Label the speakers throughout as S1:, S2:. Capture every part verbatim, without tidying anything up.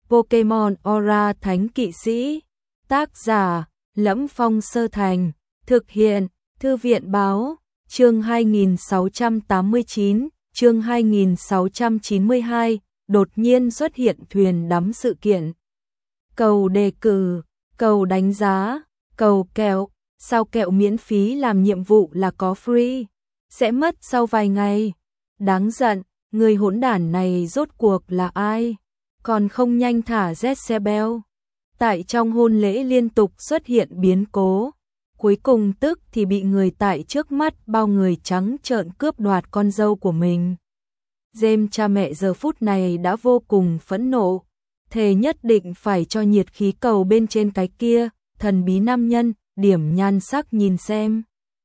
S1: Pokemon Aura Thánh Kỵ Sĩ. Tác giả: Lẫm Phong Sơ Thành. Thực hiện: Thư viện báo. Chương hai nghìn sáu trăm tám mươi chín, chương hai nghìn sáu trăm chín mươi hai, đột nhiên xuất hiện thuyền đắm sự kiện. Cầu đề cử, cầu đánh giá, cầu kẹo, sao kẹo miễn phí làm nhiệm vụ là có free, sẽ mất sau vài ngày. Đáng giận, người hỗn đản này rốt cuộc là ai? Còn không nhanh thả Jezebel. Tại trong hôn lễ liên tục xuất hiện biến cố, cuối cùng tức thì bị người tại trước mắt bao người trắng trợn cướp đoạt con dâu của mình. James cha mẹ giờ phút này đã vô cùng phẫn nộ, thề nhất định phải cho nhiệt khí cầu bên trên cái kia thần bí nam nhân điểm nhan sắc nhìn xem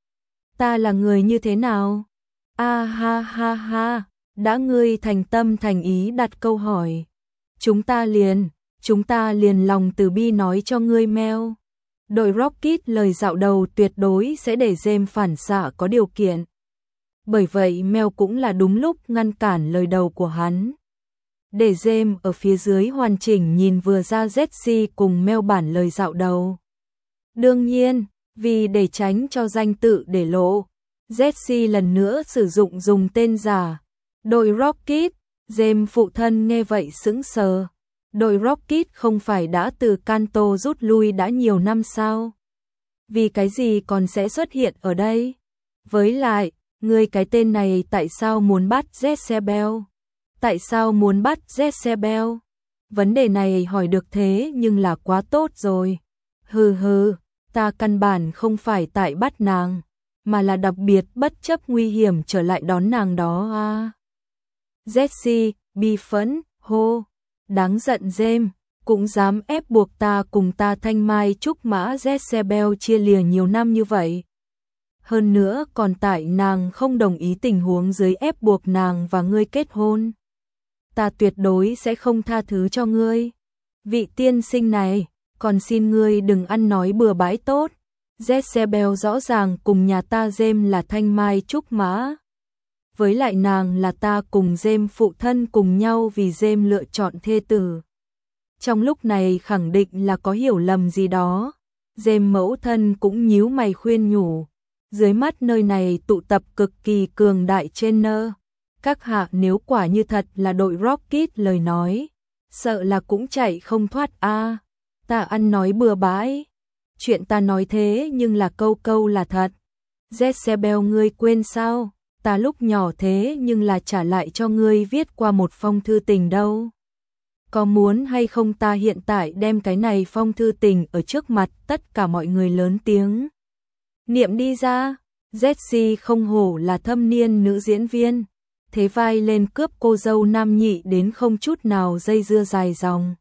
S1: ta là người như thế nào. A ha ha ha, đã ngươi thành tâm thành ý đặt câu hỏi, chúng ta liền, chúng ta liền lòng từ bi nói cho ngươi Mel. Đội Rocket lời dạo đầu tuyệt đối sẽ để James phản xạ có điều kiện. Bởi vậy Mel cũng là đúng lúc ngăn cản lời đầu của hắn. Để James ở phía dưới hoàn chỉnh nhìn vừa ra Jesse cùng Mel bản lời dạo đầu. Đương nhiên, vì để tránh cho danh tự để lộ, Jesse lần nữa sử dụng dùng tên giả. Đội Rocket, James phụ thân nghe vậy sững sờ. Đội Rocket không phải đã từ Kanto rút lui đã nhiều năm sao? Vì cái gì còn sẽ xuất hiện ở đây? Với lại, người cái tên này tại sao muốn bắt Jezebel? Tại sao muốn bắt Jezebel? Vấn đề này hỏi được thế nhưng là quá tốt rồi. Hừ hừ, ta căn bản không phải tại bắt nàng, mà là đặc biệt bất chấp nguy hiểm trở lại đón nàng đó à. Jesse, bi phẫn, hô. Đáng giận James, cũng dám ép buộc ta cùng ta thanh mai trúc mã Jezebel chia lìa nhiều năm như vậy. Hơn nữa còn tại nàng không đồng ý tình huống dưới ép buộc nàng và ngươi kết hôn. Ta tuyệt đối sẽ không tha thứ cho ngươi. Vị tiên sinh này, còn xin ngươi đừng ăn nói bừa bãi tốt. Jezebel rõ ràng cùng nhà ta James là thanh mai trúc mã. Với lại nàng là ta cùng James phụ thân cùng nhau vì James lựa chọn thê tử. Trong lúc này khẳng định là có hiểu lầm gì đó. James mẫu thân cũng nhíu mày khuyên nhủ. Dưới mắt nơi này tụ tập cực kỳ cường đại trainer. Các hạ nếu quả như thật là đội Rocket lời nói, sợ là cũng chạy không thoát a. À, ta ăn nói bừa bãi. Chuyện ta nói thế nhưng là câu câu là thật. Jezebel ngươi quên sao? Ta lúc nhỏ thế nhưng là trả lại cho ngươi viết qua một phong thư tình đâu. Có muốn hay không ta hiện tại đem cái này phong thư tình ở trước mặt tất cả mọi người lớn tiếng niệm đi ra. Jessie không hổ là thâm niên nữ diễn viên, thế vai lên cướp cô dâu nam nhị đến không chút nào dây dưa dài dòng.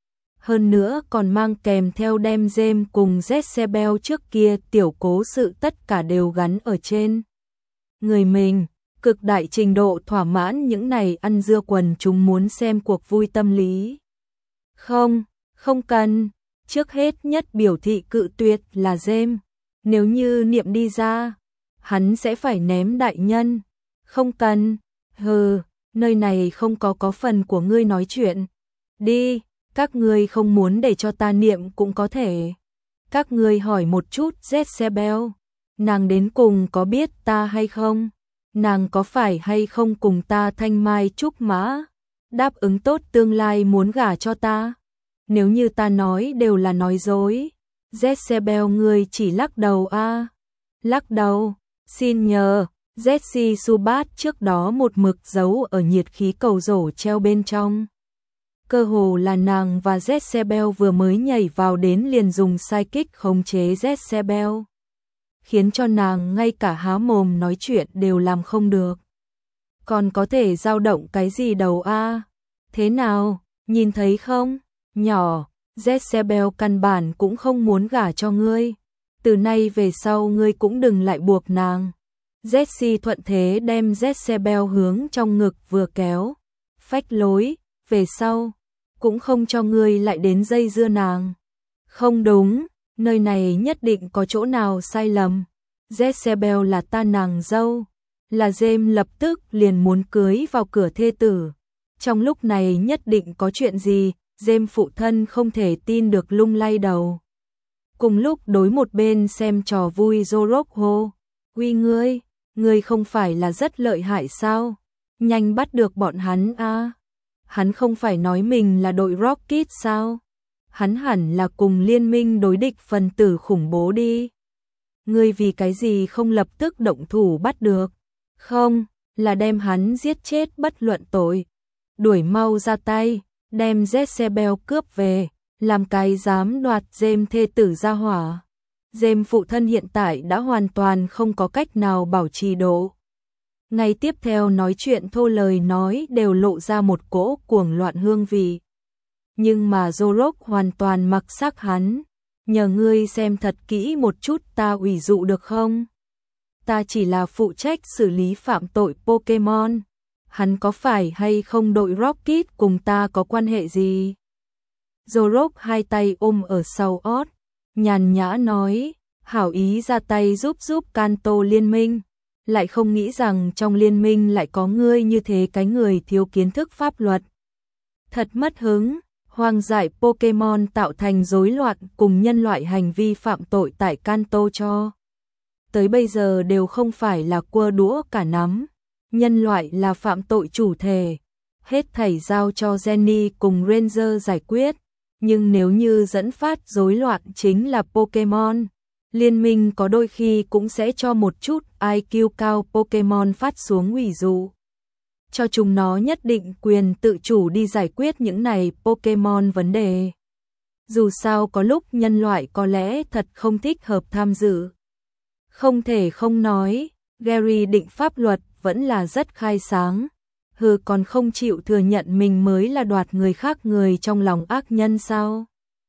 S1: Hơn nữa còn mang kèm theo đem James cùng Jezebel trước kia tiểu cố sự tất cả đều gắn ở trên người mình, cực đại trình độ thỏa mãn những này ăn dưa quần chúng muốn xem cuộc vui tâm lý. Không, không cần, trước hết nhất biểu thị cự tuyệt là James, nếu như niệm đi ra, hắn sẽ phải ném đại nhân. Không cần, hừ, nơi này không có có phần của ngươi nói chuyện. Đi, các ngươi không muốn để cho ta niệm cũng có thể. Các ngươi hỏi một chút Jezebel, nàng đến cùng có biết ta hay không? Nàng có phải hay không cùng ta thanh mai trúc mã? Đáp ứng tốt tương lai muốn gả cho ta? Nếu như ta nói đều là nói dối, Jezebel ngươi chỉ lắc đầu a. À. Lắc đầu, xin nhờ, Jesse Subat trước đó một mực giấu ở nhiệt khí cầu rổ treo bên trong. Cơ hồ là nàng và Jezebel vừa mới nhảy vào đến liền dùng psychic khống chế Jezebel, khiến cho nàng ngay cả há mồm nói chuyện đều làm không được. Còn có thể dao động cái gì đầu a? À? Thế nào, nhìn thấy không? Nhỏ, Jezebel căn bản cũng không muốn gả cho ngươi. Từ nay về sau ngươi cũng đừng lại buộc nàng. Jesse thuận thế đem Jezebel hướng trong ngực vừa kéo. Phách lối, về sau, cũng không cho ngươi lại đến dây dưa nàng. Không đúng. Nơi này nhất định có chỗ nào sai lầm. Jezebel là ta nàng dâu, là James lập tức liền muốn cưới vào cửa thê tử. Trong lúc này nhất định có chuyện gì, James phụ thân không thể tin được lung lay đầu. Cùng lúc đối một bên xem trò vui Zorok hô, "Uy ngươi, ngươi không phải là rất lợi hại sao? Nhanh bắt được bọn hắn a." Hắn không phải nói mình là đội Rocket sao? Hắn hẳn là cùng liên minh đối địch phần tử khủng bố đi. Ngươi vì cái gì không lập tức động thủ bắt được? Không, là đem hắn giết chết bất luận tội. Đuổi mau ra tay, đem Jezebel cướp về, làm cái dám đoạt James thê tử ra hỏa. James phụ thân hiện tại đã hoàn toàn không có cách nào bảo trì độ. Ngay tiếp theo nói chuyện thô lời nói đều lộ ra một cỗ cuồng loạn hương vị. Nhưng mà Zorok hoàn toàn mặc sắc hắn. Nhờ ngươi xem thật kỹ một chút ta ủy dụ được không? Ta chỉ là phụ trách xử lý phạm tội Pokemon. Hắn có phải hay không đội Rocket cùng ta có quan hệ gì? Zorok hai tay ôm ở sau ót, nhàn nhã nói, hảo ý ra tay giúp giúp Kanto liên minh. Lại không nghĩ rằng trong liên minh lại có ngươi như thế cái người thiếu kiến thức pháp luật. Thật mất hứng, hoang dại Pokemon tạo thành rối loạn cùng nhân loại hành vi phạm tội tại Kanto cho. Tới bây giờ đều không phải là cua đũa cả nắm, nhân loại là phạm tội chủ thể. Hết thảy giao cho Jenny cùng Ranger giải quyết, nhưng nếu như dẫn phát rối loạn chính là Pokemon. Liên minh có đôi khi cũng sẽ cho một chút i kiu cao Pokemon phát xuống ủy dụ. Cho chúng nó nhất định quyền tự chủ đi giải quyết những này Pokemon vấn đề. Dù sao có lúc nhân loại có lẽ thật không thích hợp tham dự. Không thể không nói, Gary định pháp luật vẫn là rất khai sáng. Hừ, còn không chịu thừa nhận mình mới là đoạt người khác người trong lòng ác nhân sao?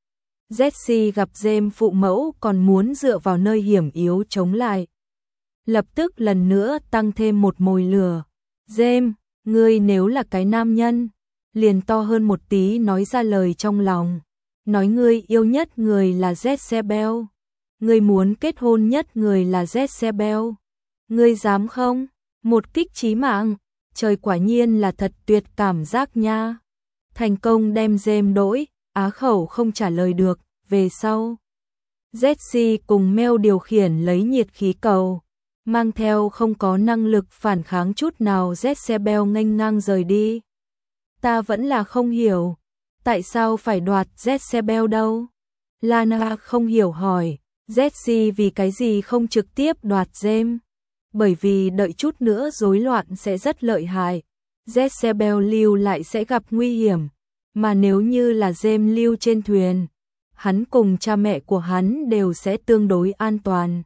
S1: Jessie gặp James phụ mẫu còn muốn dựa vào nơi hiểm yếu chống lại. Lập tức lần nữa tăng thêm một mồi lửa. James, ngươi nếu là cái nam nhân, liền to hơn một tí nói ra lời trong lòng. Nói ngươi yêu nhất người là Jezebel. Ngươi muốn kết hôn nhất người là Jezebel. Ngươi dám không? Một kích chí mạng. Trời, quả nhiên là thật tuyệt cảm giác nha. Thành công đem James đỗi, á khẩu không trả lời được. Về sau, Jessie cùng Mel điều khiển lấy nhiệt khí cầu, mang theo không có năng lực phản kháng chút nào Jezebel nghênh ngang rời đi. Ta vẫn là không hiểu, tại sao phải đoạt Jezebel đâu? Lana không hiểu hỏi, Jessie vì cái gì không trực tiếp đoạt James? Bởi vì đợi chút nữa rối loạn sẽ rất lợi hại. Jezebel lưu lại sẽ gặp nguy hiểm, mà nếu như là James lưu trên thuyền, hắn cùng cha mẹ của hắn đều sẽ tương đối an toàn.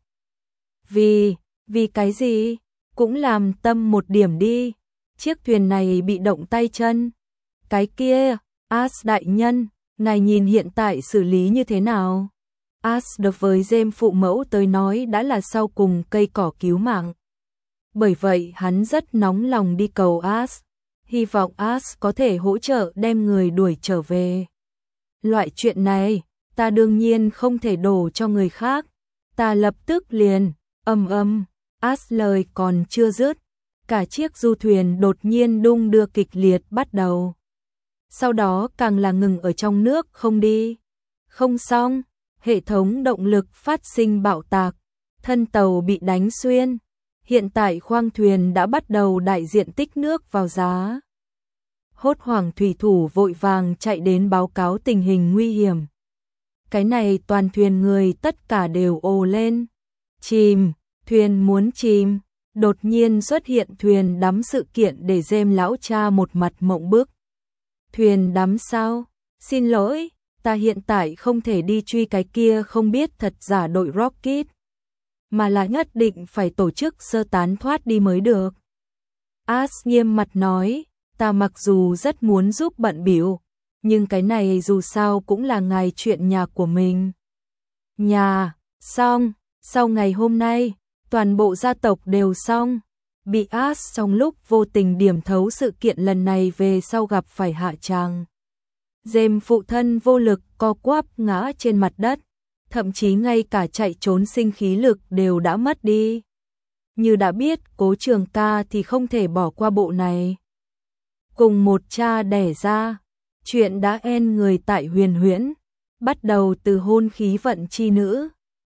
S1: Vì, vì cái gì? Cũng làm tâm một điểm đi. Chiếc thuyền này bị động tay chân. Cái kia, Ash đại nhân, ngài nhìn hiện tại xử lý như thế nào? Ash đối với James phụ mẫu tới nói đã là sau cùng cây cỏ cứu mạng. Bởi vậy hắn rất nóng lòng đi cầu Ash, hy vọng Ash có thể hỗ trợ đem người đuổi trở về. Loại chuyện này, ta đương nhiên không thể đổ cho người khác. Ta lập tức liền, ầm ầm, Ash lời còn chưa dứt, cả chiếc du thuyền đột nhiên đung đưa kịch liệt bắt đầu. Sau đó càng là ngừng ở trong nước không đi. Không xong, hệ thống động lực phát sinh bạo tạc, thân tàu bị đánh xuyên. Hiện tại khoang thuyền đã bắt đầu đại diện tích nước vào giá. Hốt hoảng thủy thủ vội vàng chạy đến báo cáo tình hình nguy hiểm. Cái này toàn thuyền người tất cả đều ồ lên. Chìm, thuyền muốn chìm. Đột nhiên xuất hiện thuyền đắm sự kiện để James lão cha một mặt mộng bức. Thuyền đắm sao? Xin lỗi, ta hiện tại không thể đi truy cái kia không biết thật giả đội Rocket, mà là nhất định phải tổ chức sơ tán thoát đi mới được. Ash nghiêm mặt nói, ta mặc dù rất muốn giúp bận bịu, nhưng cái này dù sao cũng là ngài chuyện nhà của mình. Nhà, xong, sau ngày hôm nay, toàn bộ gia tộc đều xong. Bị Ash trong lúc vô tình điểm thấu sự kiện lần này về sau gặp phải hạ tràng. James phụ thân vô lực co quắp ngã trên mặt đất, thậm chí ngay cả chạy trốn sinh khí lực đều đã mất đi. Như đã biết Cố Trường Ca thì không thể bỏ qua bộ này. Cùng một cha đẻ ra, Chuyện đã end người tại Huyền Huyễn, bắt đầu từ hôn khí vận chi nữ.